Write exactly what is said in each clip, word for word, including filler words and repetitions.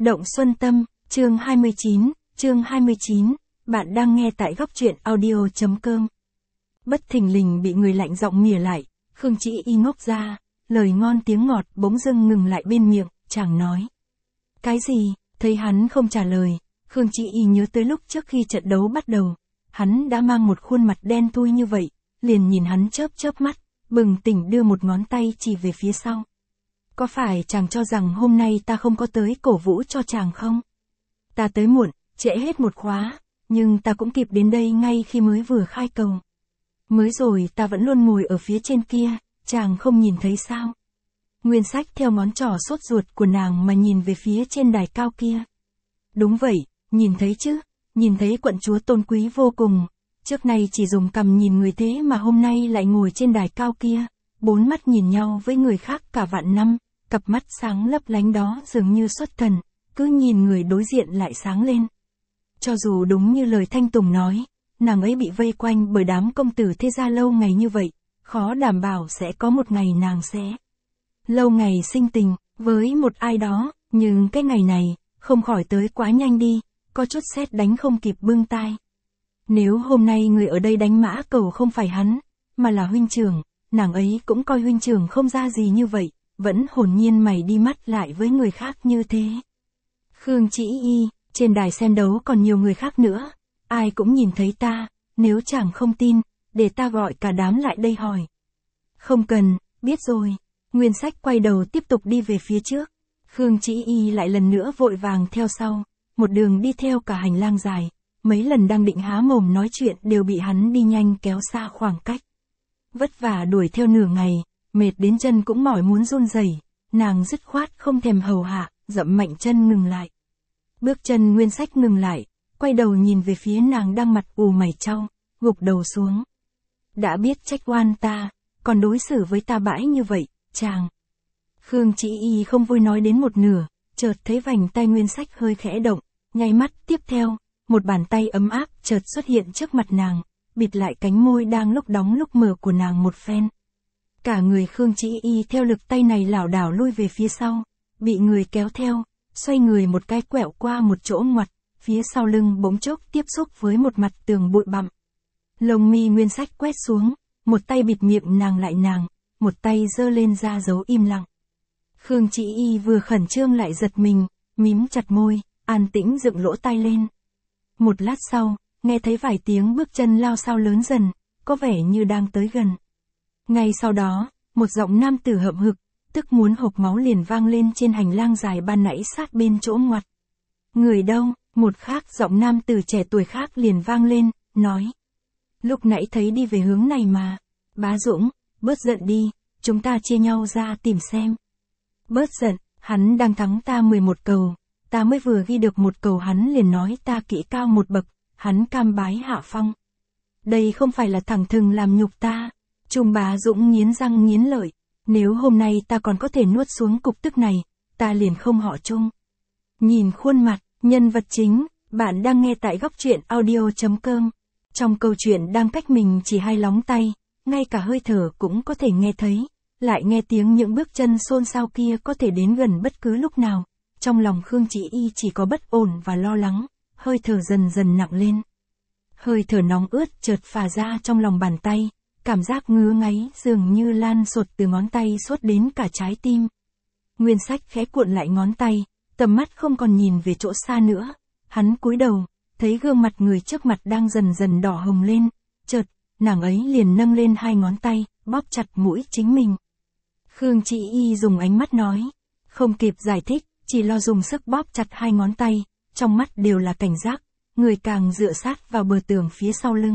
Động Xuân Tâm, chương hai mươi chín, chương hai mươi chín, bạn đang nghe tại góc truyện audio.com. Bất thình lình bị người lạnh giọng mỉa lại, Khương Chỉ Y ngốc ra, lời ngon tiếng ngọt bỗng dưng ngừng lại bên miệng, chàng nói. Cái gì? Thấy hắn không trả lời, Khương Chỉ Y nhớ tới lúc trước khi trận đấu bắt đầu, hắn đã mang một khuôn mặt đen thui như vậy, liền nhìn hắn chớp chớp mắt, bừng tỉnh đưa một ngón tay chỉ về phía sau. Có phải chàng cho rằng hôm nay ta không có tới cổ vũ cho chàng không? Ta tới muộn, trễ hết một khóa, nhưng ta cũng kịp đến đây ngay khi mới vừa khai cầu. Mới rồi ta vẫn luôn ngồi ở phía trên kia, chàng không nhìn thấy sao? Nguyên Sách theo ngón trỏ sốt ruột của nàng mà nhìn về phía trên đài cao kia. Đúng vậy, nhìn thấy chứ, nhìn thấy quận chúa tôn quý vô cùng, trước nay chỉ dùng cằm nhìn người thế mà hôm nay lại ngồi trên đài cao kia, bốn mắt nhìn nhau với người khác cả vạn năm, cặp mắt sáng lấp lánh đó dường như xuất thần, cứ nhìn người đối diện lại sáng lên. Cho dù đúng như lời Thanh Tùng nói, nàng ấy bị vây quanh bởi đám công tử thế gia lâu ngày như vậy, khó đảm bảo sẽ có một ngày nàng sẽ lâu ngày sinh tình với một ai đó, nhưng cái ngày này, không khỏi tới quá nhanh đi, có chút sét đánh không kịp bưng tai. Nếu hôm nay người ở đây đánh mã cầu không phải hắn, mà là huynh trưởng, nàng ấy cũng coi huynh trưởng không ra gì như vậy, vẫn hồn nhiên mày đi mắt lại với người khác như thế. Khương Chỉ Y, trên đài xem đấu còn nhiều người khác nữa, ai cũng nhìn thấy ta, nếu chàng không tin, để ta gọi cả đám lại đây hỏi. Không cần, biết rồi. Nguyên Sách quay đầu tiếp tục đi về phía trước. Khương Chỉ Y lại lần nữa vội vàng theo sau, một đường đi theo cả hành lang dài, mấy lần đang định há mồm nói chuyện đều bị hắn đi nhanh kéo xa khoảng cách. Vất vả đuổi theo nửa ngày, mệt đến chân cũng mỏi muốn run rẩy, nàng dứt khoát không thèm hầu hạ, dậm mạnh chân ngừng lại. Bước chân Nguyên Sách ngừng lại, quay đầu nhìn về phía nàng đang mặt ù mày chau, gục đầu xuống. Đã biết trách oan ta, còn đối xử với ta bãi như vậy, chàng. Khương Chỉ Y không vui nói đến một nửa, chợt thấy vành tay Nguyên Sách hơi khẽ động, nháy mắt tiếp theo, một bàn tay ấm áp chợt xuất hiện trước mặt nàng, bịt lại cánh môi đang lúc đóng lúc mở của nàng một phen. Cả người Khương Chỉ Y theo lực tay này lảo đảo lui về phía sau, bị người kéo theo, xoay người một cái quẹo qua một chỗ ngoặt, phía sau lưng bỗng chốc tiếp xúc với một mặt tường bụi bặm. Lông mi Nguyên Sách quét xuống, một tay bịt miệng nàng lại nàng, một tay giơ lên ra dấu im lặng. Khương Chỉ Y vừa khẩn trương lại giật mình, mím chặt môi, an tĩnh dựng lỗ tai lên. Một lát sau, nghe thấy vài tiếng bước chân lao xao lớn dần, có vẻ như đang tới gần. Ngay sau đó, một giọng nam tử hậm hực, tức muốn hộc máu liền vang lên trên hành lang dài ban nãy sát bên chỗ ngoặt. Người đâu? Một khác giọng nam tử trẻ tuổi khác liền vang lên, nói. Lúc nãy thấy đi về hướng này mà. Bá Dũng, bớt giận đi, chúng ta chia nhau ra tìm xem. Bớt giận, hắn đang thắng ta mười một cầu, ta mới vừa ghi được một cầu hắn liền nói ta kỹ cao một bậc, hắn cam bái hạ phong. Đây không phải là thẳng thừng làm nhục ta. Trung Bá Dũng nghiến răng nghiến lợi, nếu hôm nay ta còn có thể nuốt xuống cục tức này, ta liền không họ Trung. Nhìn khuôn mặt, nhân vật chính, bạn đang nghe tại góc truyện audio.com. Trong câu chuyện đang cách mình chỉ hai lóng tay, ngay cả hơi thở cũng có thể nghe thấy, lại nghe tiếng những bước chân xôn xao kia có thể đến gần bất cứ lúc nào. Trong lòng Khương Chỉ Y chỉ có bất ổn và lo lắng, hơi thở dần dần nặng lên. Hơi thở nóng ướt chợt phả ra trong lòng bàn tay, cảm giác ngứa ngáy dường như lan sột từ ngón tay suốt đến cả trái tim. Nguyên Sách khẽ cuộn lại ngón tay, tầm mắt không còn nhìn về chỗ xa nữa, hắn cúi đầu, thấy gương mặt người trước mặt đang dần dần đỏ hồng lên, chợt, nàng ấy liền nâng lên hai ngón tay, bóp chặt mũi chính mình. Khương Chỉ Y dùng ánh mắt nói, không kịp giải thích, chỉ lo dùng sức bóp chặt hai ngón tay, trong mắt đều là cảnh giác, người càng dựa sát vào bờ tường phía sau lưng.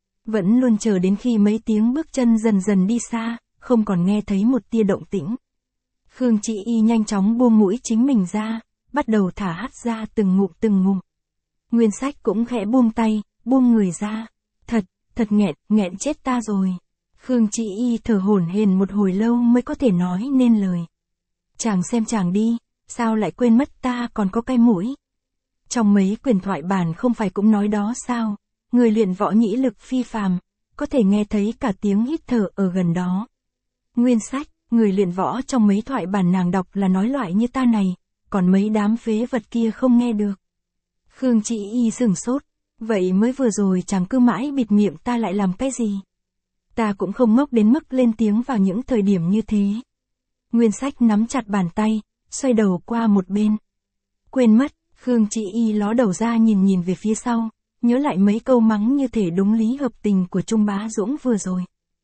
Vẫn luôn chờ đến khi mấy tiếng bước chân dần dần đi xa, không còn nghe thấy một tia động tĩnh. Khương Chỉ Y nhanh chóng buông mũi chính mình ra, bắt đầu thả hắt ra từng ngụm từng ngụm. Nguyên Sách cũng khẽ buông tay, buông người ra. Thật, thật nghẹn, nghẹn chết ta rồi. Khương Chỉ Y thở hổn hển một hồi lâu mới có thể nói nên lời. Chàng xem chàng đi, sao lại quên mất ta còn có cái mũi. Trong mấy quyển thoại bản không phải cũng nói đó sao, người luyện võ nhĩ lực phi phàm, có thể nghe thấy cả tiếng hít thở ở gần đó. Nguyên Sách, người luyện võ trong mấy thoại bản nàng đọc là nói loại như ta này, còn mấy đám phế vật kia không nghe được. Khương Chị Y sửng sốt, vậy mới vừa rồi chàng cứ mãi bịt miệng ta lại làm cái gì? Ta cũng không ngốc đến mức lên tiếng vào những thời điểm như thế. Nguyên Sách nắm chặt bàn tay, xoay đầu qua một bên. Quên mất, Khương Chị Y ló đầu ra nhìn nhìn về phía sau, nhớ lại mấy câu mắng như thể đúng lý hợp tình của Trung Bá Dũng vừa rồi.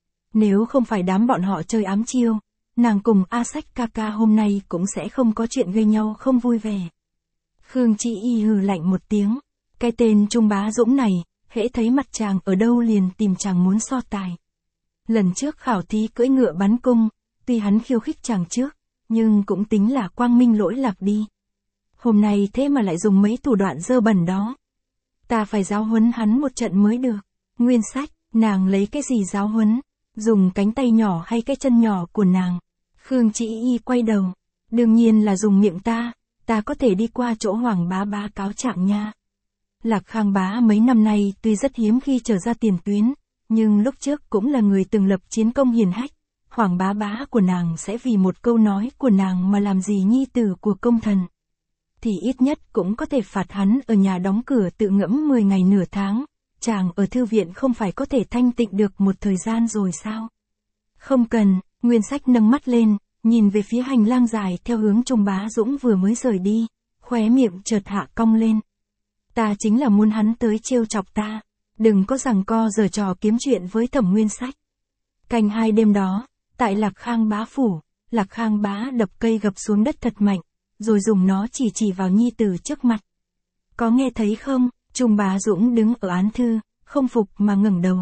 Nếu không phải đám bọn họ chơi ám chiêu, nàng cùng A Sách ca ca hôm nay cũng sẽ không có chuyện gây nhau không vui vẻ. Khương Chị Y hừ lạnh một tiếng, cái tên Trung Bá Dũng này, hễ thấy mặt chàng ở đâu liền tìm chàng muốn so tài. Lần trước khảo thí cưỡi ngựa bắn cung, tuy hắn khiêu khích chàng trước, nhưng cũng tính là quang minh lỗi lạc đi. Hôm nay thế mà lại dùng mấy thủ đoạn dơ bẩn đó. Ta phải giáo huấn hắn một trận mới được. Nguyên Sách, nàng lấy cái gì giáo huấn? Dùng cánh tay nhỏ hay cái chân nhỏ của nàng? Khương Chị Y quay đầu. Đương nhiên là dùng miệng ta, ta có thể đi qua chỗ Hoàng bá bá cáo trạng nha. Lạc Khang bá mấy năm nay tuy rất hiếm khi trở ra tiền tuyến, nhưng lúc trước cũng là người từng lập chiến công hiển hách. Hoàng bá bá của nàng sẽ vì một câu nói của nàng mà làm gì nhi tử của công thần. Thì ít nhất cũng có thể phạt hắn ở nhà đóng cửa tự ngẫm mười ngày nửa tháng. Chàng ở thư viện không phải có thể thanh tịnh được một thời gian rồi sao? Không cần, Nguyên Sách nâng mắt lên, nhìn về phía hành lang dài theo hướng Trung Bá Dũng vừa mới rời đi, khóe miệng chợt hạ cong lên. Ta chính là muốn hắn tới trêu chọc ta, đừng có giằng co giở trò kiếm chuyện với Thẩm Nguyên Sách. Canh hai đêm đó, tại Lạc Khang bá phủ, Lạc Khang bá đập cây gập xuống đất thật mạnh, rồi dùng nó chỉ chỉ vào nhi tử trước mặt. Có nghe thấy không? Trung Bá Dũng đứng ở án thư, không phục mà ngẩng đầu.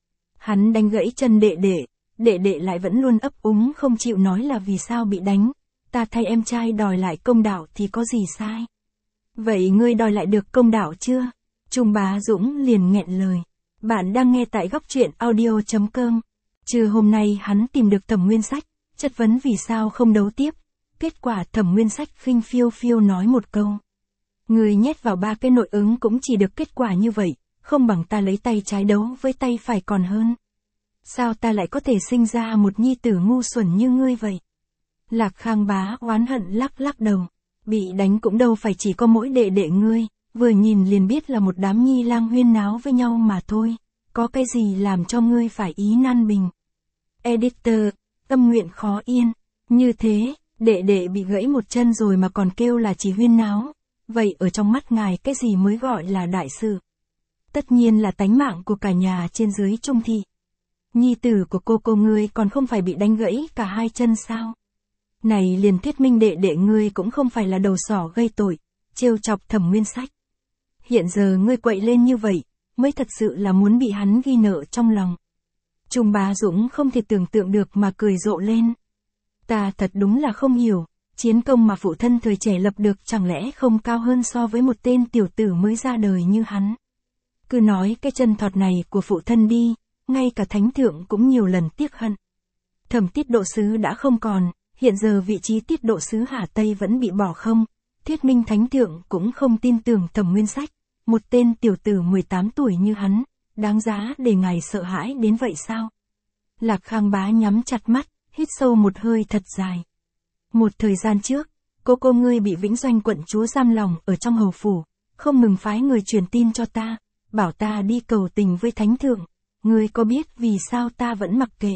Hắn đánh gãy chân đệ đệ, đệ đệ lại vẫn luôn ấp úng không chịu nói là vì sao bị đánh. Ta thay em trai đòi lại công đạo thì có gì sai? Vậy ngươi đòi lại được công đạo chưa? Trung Bá Dũng liền nghẹn lời. Bạn đang nghe tại góc truyện audio chấm com. Trưa hôm nay hắn tìm được Thẩm Nguyên Sách, chất vấn vì sao không đấu tiếp. Kết quả Thẩm Nguyên Sách khinh phiêu phiêu nói một câu. Người nhét vào ba cái nội ứng cũng chỉ được kết quả như vậy, không bằng ta lấy tay trái đấu với tay phải còn hơn. Sao ta lại có thể sinh ra một nhi tử ngu xuẩn như ngươi vậy? Lạc Khang bá oán hận lắc lắc đầu. Bị đánh cũng đâu phải chỉ có mỗi đệ đệ ngươi, vừa nhìn liền biết là một đám nhi lang huyên náo với nhau mà thôi. Có cái gì làm cho ngươi phải ý nan bình? Editor, tâm nguyện khó yên. Như thế, đệ đệ bị gãy một chân rồi mà còn kêu là chỉ huyên náo. Vậy ở trong mắt ngài cái gì mới gọi là đại sự? Tất nhiên là tánh mạng của cả nhà trên dưới Trung thị. Nhi tử của cô cô ngươi còn không phải bị đánh gãy cả hai chân sao? Này liền thuyết minh đệ đệ ngươi cũng không phải là đầu sỏ gây tội, trêu chọc Thẩm Nguyên Sách. Hiện giờ ngươi quậy lên như vậy, mới thật sự là muốn bị hắn ghi nợ trong lòng. Trung Bá Dũng không thể tưởng tượng được mà cười rộ lên. Ta thật đúng là không hiểu, chiến công mà phụ thân thời trẻ lập được chẳng lẽ không cao hơn so với một tên tiểu tử mới ra đời như hắn. Cứ nói cái chân thọt này của phụ thân đi, ngay cả thánh thượng cũng nhiều lần tiếc hận. Thẩm Tiết Độ Sứ đã không còn, hiện giờ vị trí Tiết Độ Sứ Hà Tây vẫn bị bỏ không, thuyết minh thánh thượng cũng không tin tưởng Thẩm Nguyên Sách, một tên tiểu tử mười tám tuổi như hắn, đáng giá để ngài sợ hãi đến vậy sao? Lạc Khang bá nhắm chặt mắt, hít sâu một hơi thật dài. Một thời gian trước, cô cô ngươi bị Vĩnh Doanh quận chúa giam lòng ở trong hầu phủ, không ngừng phái người truyền tin cho ta, bảo ta đi cầu tình với thánh thượng. Ngươi có biết vì sao ta vẫn mặc kệ?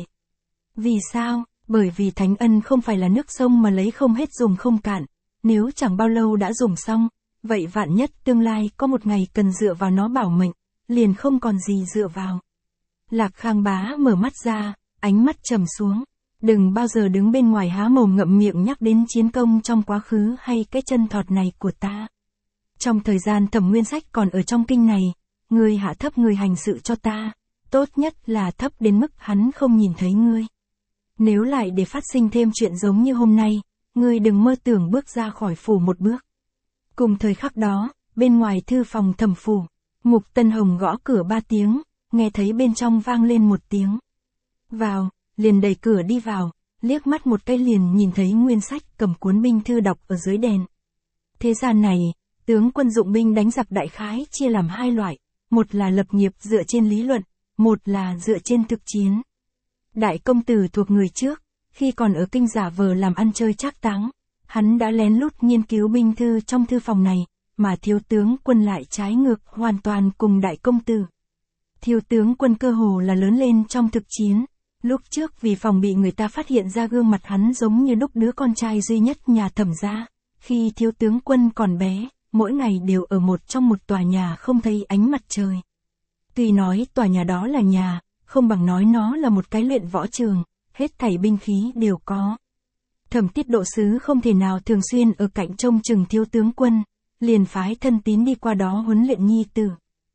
Vì sao? Bởi vì thánh ân không phải là nước sông mà lấy không hết dùng không cạn, nếu chẳng bao lâu đã dùng xong, vậy vạn nhất tương lai có một ngày cần dựa vào nó bảo mệnh, liền không còn gì dựa vào. Lạc Khang bá mở mắt ra, ánh mắt trầm xuống. Đừng bao giờ đứng bên ngoài há mồm ngậm miệng nhắc đến chiến công trong quá khứ hay cái chân thọt này của ta. Trong thời gian Thẩm Nguyên Sách còn ở trong kinh này, ngươi hạ thấp người hành sự cho ta, tốt nhất là thấp đến mức hắn không nhìn thấy ngươi. Nếu lại để phát sinh thêm chuyện giống như hôm nay, ngươi đừng mơ tưởng bước ra khỏi phủ một bước. Cùng thời khắc đó, bên ngoài thư phòng Thẩm phủ, Mục Tân Hồng gõ cửa ba tiếng, nghe thấy bên trong vang lên một tiếng. Vào, liền đẩy cửa đi vào, liếc mắt một cái liền nhìn thấy Nguyên Sách cầm cuốn binh thư đọc ở dưới đèn. Thế gian này, tướng quân dụng binh đánh giặc đại khái chia làm hai loại, một là lập nghiệp dựa trên lý luận, một là dựa trên thực chiến. Đại công tử thuộc người trước, khi còn ở kinh giả vờ làm ăn chơi trác táng, hắn đã lén lút nghiên cứu binh thư trong thư phòng này, mà thiếu tướng Quân lại trái ngược hoàn toàn cùng đại công tử. Thiếu tướng Quân cơ hồ là lớn lên trong thực chiến, lúc trước vì phòng bị người ta phát hiện ra gương mặt hắn giống như đúc đứa con trai duy nhất nhà Thẩm gia, khi thiếu tướng Quân còn bé, mỗi ngày đều ở một trong một tòa nhà không thấy ánh mặt trời. Tuy nói tòa nhà đó là nhà, không bằng nói nó là một cái luyện võ trường, hết thảy binh khí đều có. Thẩm Tiết Độ Sứ không thể nào thường xuyên ở cạnh trông chừng thiếu tướng Quân, liền phái thân tín đi qua đó huấn luyện nhi tử.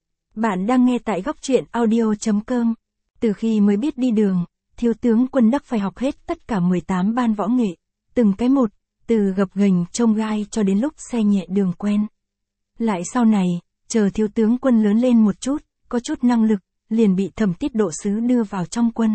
Bạn đang nghe tại góc truyện audio chấm com. Từ khi mới biết đi đường, thiếu tướng Quân đắc phải học hết tất cả mười tám ban võ nghệ, từng cái một, từ gập ghềnh trông gai cho đến lúc xe nhẹ đường quen. Lại sau này, chờ thiếu tướng Quân lớn lên một chút, có chút năng lực, liền bị Thẩm Tiết Độ Sứ đưa vào trong quân.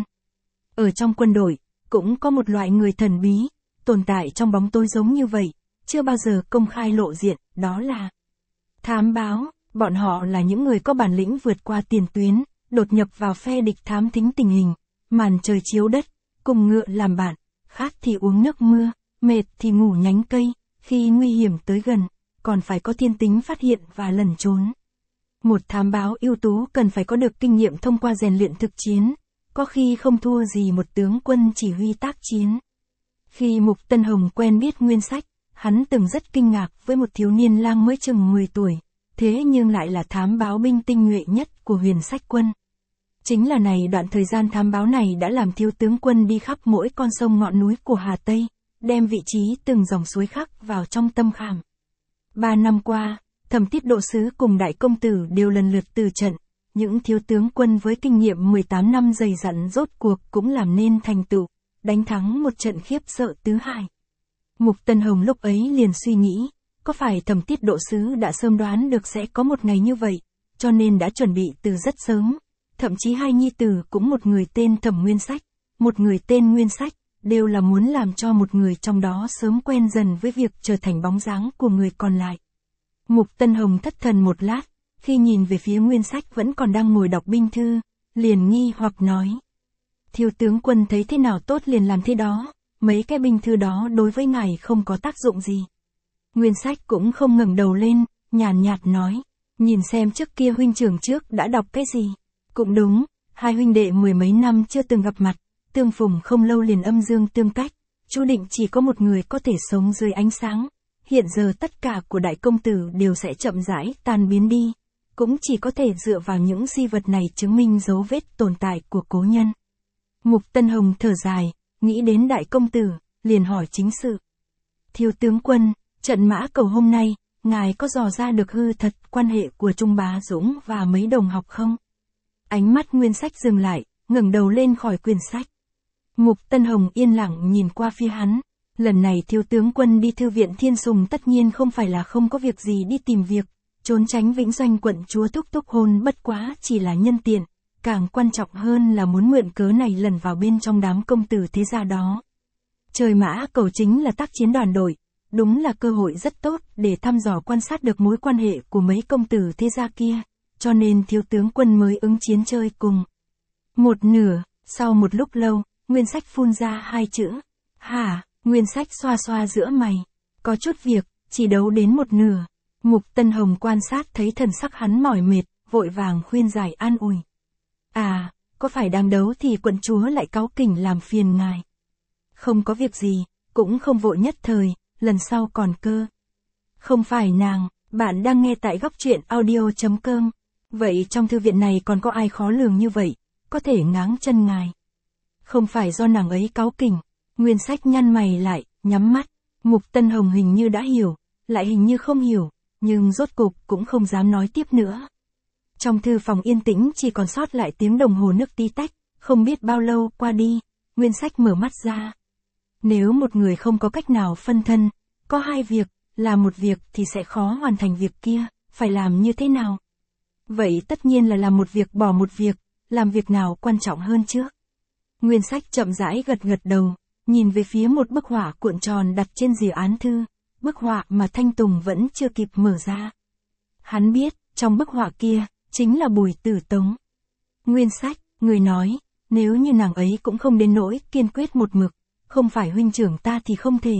Ở trong quân đội, cũng có một loại người thần bí, tồn tại trong bóng tối giống như vậy, chưa bao giờ công khai lộ diện, đó là thám báo. Bọn họ là những người có bản lĩnh vượt qua tiền tuyến, đột nhập vào phe địch thám thính tình hình, màn trời chiếu đất, cùng ngựa làm bạn, khát thì uống nước mưa, mệt thì ngủ nhánh cây, khi nguy hiểm tới gần, còn phải có thiên tính phát hiện và lẩn trốn. Một thám báo ưu tú cần phải có được kinh nghiệm thông qua rèn luyện thực chiến, có khi không thua gì một tướng quân chỉ huy tác chiến. Khi Mục Tân Hồng quen biết Nguyên Sách, hắn từng rất kinh ngạc với một thiếu niên lang mới chừng mười tuổi, thế nhưng lại là thám báo binh tinh nhuệ nhất của Huyền Sách quân. Chính là này đoạn thời gian thám báo này đã làm thiếu tướng Quân đi khắp mỗi con sông ngọn núi của Hà Tây, đem vị trí từng dòng suối khắc vào trong tâm khảm. Ba năm qua, Thẩm Tiết Độ Sứ cùng đại công tử đều lần lượt từ trận, những thiếu tướng Quân với kinh nghiệm mười tám năm dày dặn rốt cuộc cũng làm nên thành tựu, đánh thắng một trận khiếp sợ tứ hải. Mục Tân Hồng lúc ấy liền suy nghĩ, có phải Thẩm Tiết Độ Sứ đã sớm đoán được sẽ có một ngày như vậy, cho nên đã chuẩn bị từ rất sớm. Thậm chí hai nhi tử cũng một người tên Thẩm Nguyên Sách, một người tên Nguyên Sách, đều là muốn làm cho một người trong đó sớm quen dần với việc trở thành bóng dáng của người còn lại. Mục Tân Hồng thất thần một lát, khi nhìn về phía Nguyên Sách vẫn còn đang ngồi đọc binh thư, liền nghi hoặc nói. Thiếu tướng Quân thấy thế nào tốt liền làm thế đó, mấy cái binh thư đó đối với ngài không có tác dụng gì. Nguyên Sách cũng không ngẩng đầu lên, nhàn nhạt nói, nhìn xem trước kia huynh trưởng trước đã đọc cái gì. Cũng đúng, hai huynh đệ mười mấy năm chưa từng gặp mặt, tương phùng không lâu liền âm dương tương cách, chú định chỉ có một người có thể sống dưới ánh sáng. Hiện giờ tất cả của đại công tử đều sẽ chậm rãi tan biến đi, cũng chỉ có thể dựa vào những di vật này chứng minh dấu vết tồn tại của cố nhân. Mục Tân Hồng thở dài, nghĩ đến đại công tử, liền hỏi chính sự. Thiếu tướng Quân, trận Mã Cầu hôm nay, ngài có dò ra được hư thật quan hệ của Trung Bá Dũng và mấy đồng học không? Ánh mắt Nguyên Sách dừng lại, ngẩng đầu lên khỏi quyển sách. Mục Tân Hồng yên lặng nhìn qua phía hắn. Lần này thiếu tướng Quân đi thư viện Thiên Sùng tất nhiên không phải là không có việc gì đi tìm việc, trốn tránh Vĩnh Doanh quận chúa thúc thúc hôn bất quá chỉ là nhân tiện, càng quan trọng hơn là muốn mượn cớ này lần vào bên trong đám công tử thế gia đó. Trời Mã Cầu chính là tác chiến đoàn đội, đúng là cơ hội rất tốt để thăm dò quan sát được mối quan hệ của mấy công tử thế gia kia, cho nên thiếu tướng Quân mới ứng chiến chơi cùng. Một nửa, sau một lúc lâu, Nguyên Sách phun ra hai chữ, hả? Nguyên Sách xoa xoa giữa mày, có chút việc, chỉ đấu đến một nửa. Mục Tân Hồng quan sát thấy thần sắc hắn mỏi mệt, vội vàng khuyên giải an ủi. À, có phải đang đấu thì quận chúa lại cáu kỉnh làm phiền ngài. Không có việc gì, cũng không vội nhất thời, lần sau còn cơ. Không phải nàng, bạn đang nghe tại góc truyện audio chấm com. Vậy trong thư viện này còn có ai khó lường như vậy, có thể ngáng chân ngài. Không phải do nàng ấy cáu kỉnh. Nguyên Sách nhăn mày lại, nhắm mắt. Mục Tân Hồng hình như đã hiểu, lại hình như không hiểu, nhưng rốt cục cũng không dám nói tiếp nữa. Trong thư phòng yên tĩnh chỉ còn sót lại tiếng đồng hồ nước tí tách, không biết bao lâu qua đi, Nguyên Sách mở mắt ra. Nếu một người không có cách nào phân thân, có hai việc, làm một việc thì sẽ khó hoàn thành việc kia, phải làm như thế nào? Vậy tất nhiên là làm một việc bỏ một việc, làm việc nào quan trọng hơn trước? Nguyên Sách chậm rãi gật gật đầu, nhìn về phía một bức họa cuộn tròn đặt trên rìa án thư, bức họa mà Thanh Tùng vẫn chưa kịp mở ra. Hắn biết, trong bức họa kia, chính là Bùi Tử Tống. Nguyên Sách, người nói, nếu như nàng ấy cũng không đến nỗi kiên quyết một mực, không phải huynh trưởng ta thì không thể,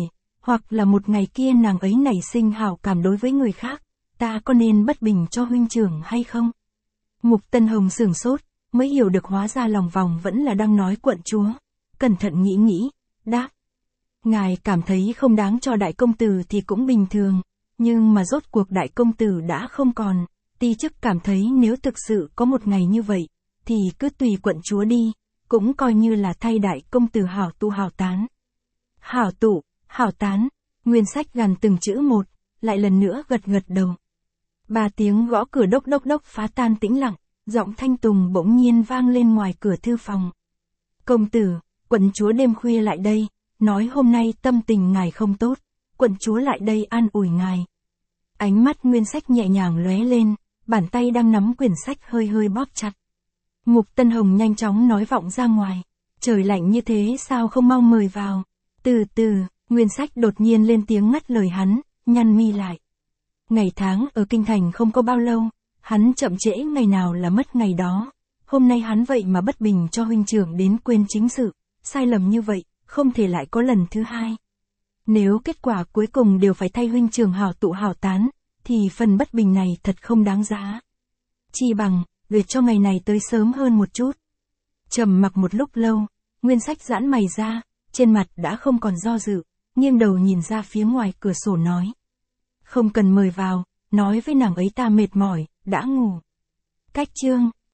Hoặc là một ngày kia nàng ấy nảy sinh hảo cảm đối với người khác, ta có nên bất bình cho huynh trưởng hay không? Mục Tân Hồng sửng sốt, mới hiểu được hóa ra lòng vòng vẫn là đang nói quận chúa. Cẩn thận nghĩ nghĩ, đáp. Ngài cảm thấy không đáng cho đại công tử thì cũng bình thường, nhưng mà rốt cuộc đại công tử đã không còn, ti chức cảm thấy nếu thực sự có một ngày như vậy, thì cứ tùy quận chúa đi, cũng coi như là thay đại công tử hảo tụ hảo tán. Hảo tụ, hảo tán, Nguyên Sách gằn từng chữ một, lại lần nữa gật gật đầu. Ba tiếng gõ cửa đốc đốc đốc phá tan tĩnh lặng, giọng thanh tùng bỗng nhiên vang lên ngoài cửa thư phòng. Công tử, quận chúa đêm khuya lại đây, nói hôm nay tâm tình ngài không tốt, quận chúa lại đây an ủi ngài. Ánh mắt Nguyên Sách nhẹ nhàng lóe lên, bàn tay đang nắm quyển sách hơi hơi bóp chặt. Mục Tân Hồng nhanh chóng nói vọng ra ngoài, trời lạnh như thế sao không mau mời vào. Từ từ, Nguyên Sách đột nhiên lên tiếng ngắt lời hắn, nhăn mi lại. Ngày tháng ở kinh thành không có bao lâu, hắn chậm trễ ngày nào là mất ngày đó. Hôm nay hắn vậy mà bất bình cho huynh trưởng đến quên chính sự, sai lầm như vậy, không thể lại có lần thứ hai. Nếu kết quả cuối cùng đều phải thay huynh trưởng hảo tụ hảo tán, thì phần bất bình này thật không đáng giá. Chi bằng, để cho ngày này tới sớm hơn một chút. Trầm mặc một lúc lâu, Nguyên Sách giãn mày ra, trên mặt đã không còn do dự, nghiêng đầu nhìn ra phía ngoài cửa sổ nói. Không cần mời vào, nói với nàng ấy ta mệt mỏi, đã ngủ. Cách chương